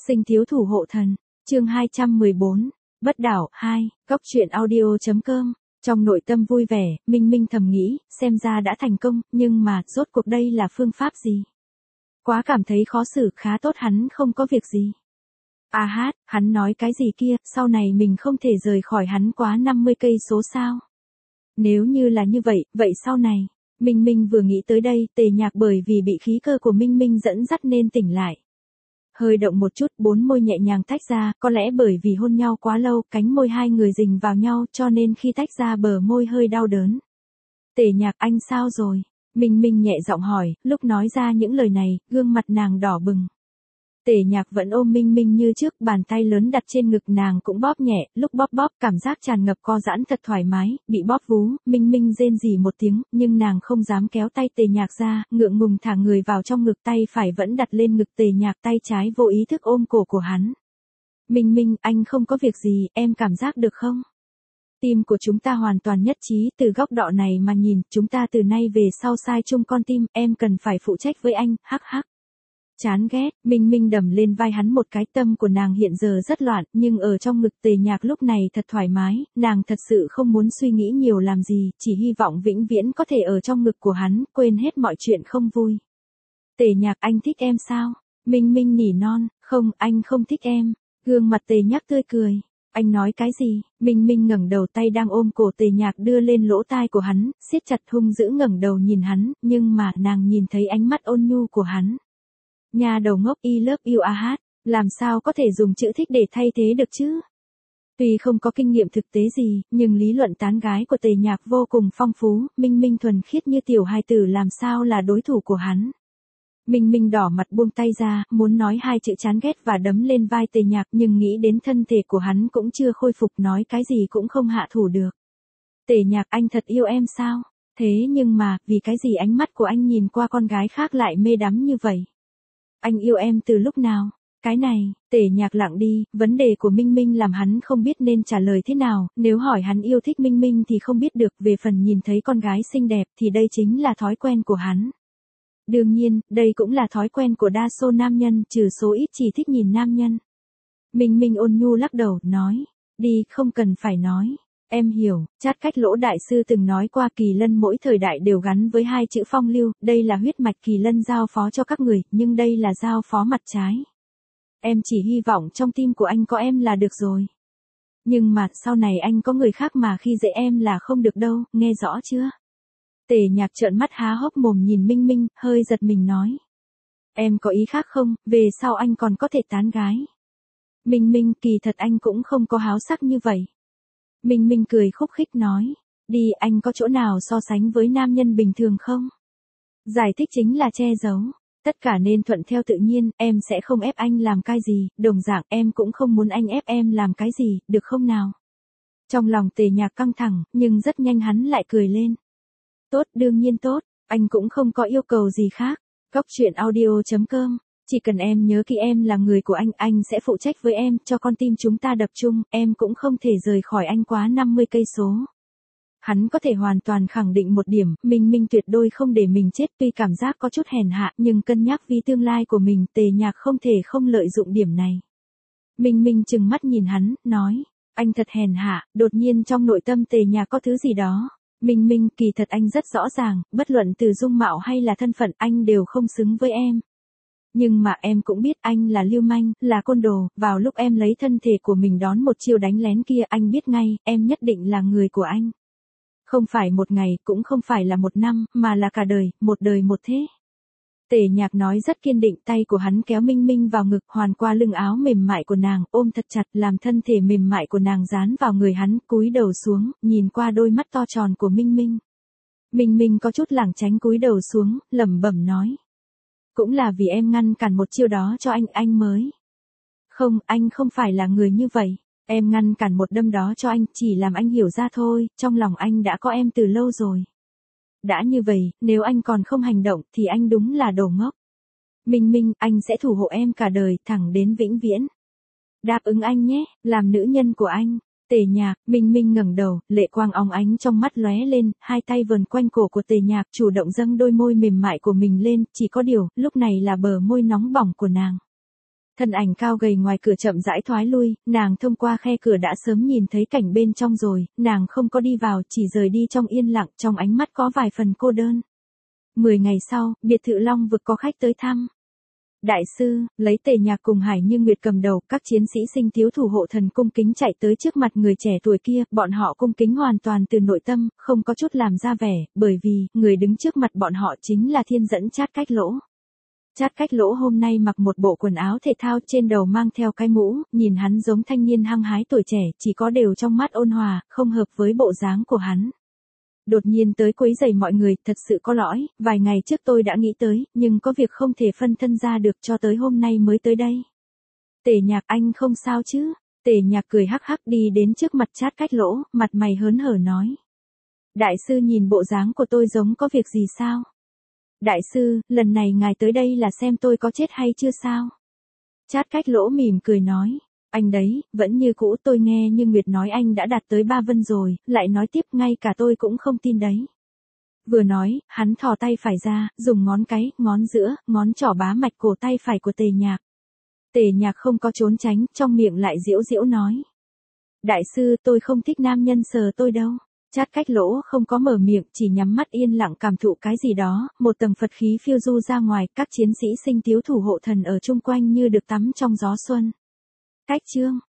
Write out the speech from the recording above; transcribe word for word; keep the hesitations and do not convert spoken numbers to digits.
Sinh thiếu thủ hộ thần, chương hai trăm mười bốn, Bất đảo, hai, góc truyện audio.com. Trong nội tâm vui vẻ, Minh Minh thầm nghĩ, xem ra đã thành công, nhưng mà, rốt cuộc đây là phương pháp gì? Quá cảm thấy khó xử, khá tốt hắn không có việc gì. À hát, hắn nói cái gì kia, sau này mình không thể rời khỏi hắn quá năm mươi cây số sao? Nếu như là như vậy, vậy sau này, Minh Minh vừa nghĩ tới đây, Tề Nhạc bởi vì bị khí cơ của Minh Minh dẫn dắt nên tỉnh lại. Hơi động một chút, bốn môi nhẹ nhàng tách ra, có lẽ bởi vì hôn nhau quá lâu, cánh môi hai người rình vào nhau, cho nên khi tách ra bờ môi hơi đau đớn. Tề Nhạc, anh sao rồi? Minh Minh nhẹ giọng hỏi, lúc nói ra những lời này, gương mặt nàng đỏ bừng. Tề Nhạc vẫn ôm Minh Minh như trước, bàn tay lớn đặt trên ngực nàng cũng bóp nhẹ, lúc bóp bóp cảm giác tràn ngập co giãn thật thoải mái, bị bóp vú, Minh Minh rên rỉ một tiếng, nhưng nàng không dám kéo tay Tề Nhạc ra, ngượng ngùng thả người vào trong ngực, tay phải vẫn đặt lên ngực Tề Nhạc, tay trái vô ý thức ôm cổ của hắn. Minh Minh, anh không có việc gì, em cảm giác được không? Tim của chúng ta hoàn toàn nhất trí, từ góc độ này mà nhìn, chúng ta từ nay về sau sai chung con tim, em cần phải phụ trách với anh, hắc hắc. Chán ghét, Minh Minh đầm lên vai hắn một cái, tâm của nàng hiện giờ rất loạn, nhưng ở trong ngực Tề Nhạc lúc này thật thoải mái, nàng thật sự không muốn suy nghĩ nhiều làm gì, chỉ hy vọng vĩnh viễn có thể ở trong ngực của hắn, quên hết mọi chuyện không vui. Tề Nhạc, anh thích em sao? Minh Minh nỉ non, không, anh không thích em. Gương mặt Tề Nhạc tươi cười. Anh nói cái gì? Minh Minh ngẩng đầu, tay đang ôm cổ Tề Nhạc đưa lên lỗ tai của hắn, siết chặt, hung dữ ngẩng đầu nhìn hắn, nhưng mà nàng nhìn thấy ánh mắt ôn nhu của hắn. Nhà đầu ngốc, I love you a hát, làm sao có thể dùng chữ thích để thay thế được chứ? Tuy không có kinh nghiệm thực tế gì, nhưng lý luận tán gái của Tề Nhạc vô cùng phong phú, Minh Minh thuần khiết như tiểu hài tử làm sao là đối thủ của hắn. Minh Minh đỏ mặt buông tay ra, muốn nói hai chữ chán ghét và đấm lên vai Tề Nhạc, nhưng nghĩ đến thân thể của hắn cũng chưa khôi phục, nói cái gì cũng không hạ thủ được. Tề Nhạc, anh thật yêu em sao? Thế nhưng mà, vì cái gì ánh mắt của anh nhìn qua con gái khác lại mê đắm như vậy? Anh yêu em từ lúc nào? Cái này, Tề Nhạc lặng đi, vấn đề của Minh Minh làm hắn không biết nên trả lời thế nào, nếu hỏi hắn yêu thích Minh Minh thì không biết được, về phần nhìn thấy con gái xinh đẹp thì đây chính là thói quen của hắn. Đương nhiên, đây cũng là thói quen của đa số nam nhân, trừ số ít chỉ thích nhìn nam nhân. Minh Minh ôn nhu lắc đầu, nói, đi, không cần phải nói. Em hiểu, Chát Cách Lỗ đại sư từng nói qua, kỳ lân mỗi thời đại đều gắn với hai chữ phong lưu, đây là huyết mạch kỳ lân giao phó cho các người, nhưng đây là giao phó mặt trái. Em chỉ hy vọng trong tim của anh có em là được rồi. Nhưng mà, sau này anh có người khác mà khi dễ em là không được đâu, nghe rõ chưa? Tề Nhạc trợn mắt há hốc mồm nhìn Minh Minh, hơi giật mình nói. Em có ý khác không, về sau anh còn có thể tán gái. Minh Minh, kỳ thật anh cũng không có háo sắc như vậy. Minh Minh cười khúc khích nói, đi, anh có chỗ nào so sánh với nam nhân bình thường không? Giải thích chính là che giấu, tất cả nên thuận theo tự nhiên, em sẽ không ép anh làm cái gì, đồng dạng em cũng không muốn anh ép em làm cái gì, được không nào? Trong lòng Tề Nhạc căng thẳng, nhưng rất nhanh hắn lại cười lên. Tốt, đương nhiên tốt, anh cũng không có yêu cầu gì khác. Góc truyện audio.com. Chỉ cần em nhớ kỹ em là người của anh, anh sẽ phụ trách với em, cho con tim chúng ta đập chung, em cũng không thể rời khỏi anh quá năm mươi cây số. Hắn có thể hoàn toàn khẳng định một điểm, Minh Minh tuyệt đối không để mình chết, tuy cảm giác có chút hèn hạ, nhưng cân nhắc vì tương lai của mình, Tề Nhạc không thể không lợi dụng điểm này. Minh Minh trừng mắt nhìn hắn, nói, anh thật hèn hạ, đột nhiên trong nội tâm Tề Nhạc có thứ gì đó. Minh Minh, kỳ thật anh rất rõ ràng, bất luận từ dung mạo hay là thân phận, anh đều không xứng với em. Nhưng mà em cũng biết anh là lưu manh, là côn đồ, vào lúc em lấy thân thể của mình đón một chiêu đánh lén kia, anh biết ngay, em nhất định là người của anh. Không phải một ngày, cũng không phải là một năm, mà là cả đời, một đời một thế. Tề Nhạc nói rất kiên định, tay của hắn kéo Minh Minh vào ngực, hoàn qua lưng áo mềm mại của nàng, ôm thật chặt, làm thân thể mềm mại của nàng dán vào người hắn, cúi đầu xuống, nhìn qua đôi mắt to tròn của Minh Minh. Minh Minh có chút lảng tránh cúi đầu xuống, lẩm bẩm nói. Cũng là vì em ngăn cản một chiêu đó cho anh, anh mới. Không, anh không phải là người như vậy. Em ngăn cản một đâm đó cho anh, chỉ làm anh hiểu ra thôi, trong lòng anh đã có em từ lâu rồi. Đã như vậy, nếu anh còn không hành động, thì anh đúng là đồ ngốc. Minh Minh, anh sẽ thủ hộ em cả đời, thẳng đến vĩnh viễn. Đáp ứng anh nhé, làm nữ nhân của anh. Tề Nhạc, Minh Minh ngẩng đầu, lệ quang óng ánh trong mắt lóe lên, hai tay vờn quanh cổ của Tề Nhạc, chủ động dâng đôi môi mềm mại của mình lên, chỉ có điều, lúc này là bờ môi nóng bỏng của nàng. Thân ảnh cao gầy ngoài cửa chậm rãi thoái lui, nàng thông qua khe cửa đã sớm nhìn thấy cảnh bên trong rồi, nàng không có đi vào, chỉ rời đi trong yên lặng, trong ánh mắt có vài phần cô đơn. Mười ngày sau, biệt thự Long Vực có khách tới thăm. Đại sư, lấy Tề Nhạc cùng Hải Như Nguyệt cầm đầu, các chiến sĩ Sinh Thiếu Thủ Hộ Thần cung kính chạy tới trước mặt người trẻ tuổi kia, bọn họ cung kính hoàn toàn từ nội tâm, không có chút làm ra vẻ, bởi vì, người đứng trước mặt bọn họ chính là Thiên Dẫn Chát Cách Lỗ. Chát Cách Lỗ hôm nay mặc một bộ quần áo thể thao, trên đầu mang theo cái mũ, nhìn hắn giống thanh niên hăng hái tuổi trẻ, chỉ có đều trong mắt ôn hòa, không hợp với bộ dáng của hắn. Đột nhiên tới quấy rầy mọi người, thật sự có lỗi, vài ngày trước tôi đã nghĩ tới, nhưng có việc không thể phân thân ra được, cho tới hôm nay mới tới đây. Tề Nhạc, anh không sao chứ? Tề Nhạc cười hắc hắc đi đến trước mặt Chát Cách Lỗ, mặt mày hớn hở nói. Đại sư nhìn bộ dáng của tôi giống có việc gì sao? Đại sư, lần này ngài tới đây là xem tôi có chết hay chưa sao? Chát Cách Lỗ mỉm cười nói. Anh đấy, vẫn như cũ, tôi nghe như Nguyệt nói anh đã đạt tới ba vân rồi, lại nói tiếp ngay cả tôi cũng không tin đấy. Vừa nói, hắn thò tay phải ra, dùng ngón cái, ngón giữa, ngón trỏ bá mạch cổ tay phải của Tề Nhạc. Tề Nhạc không có trốn tránh, trong miệng lại giễu giễu nói. Đại sư, tôi không thích nam nhân sờ tôi đâu. Chát Cách Lỗ không có mở miệng, chỉ nhắm mắt yên lặng cảm thụ cái gì đó, một tầng Phật khí phiêu du ra ngoài, các chiến sĩ Sinh Thiếu Thủ Hộ Thần ở chung quanh như được tắm trong gió xuân. Cách chương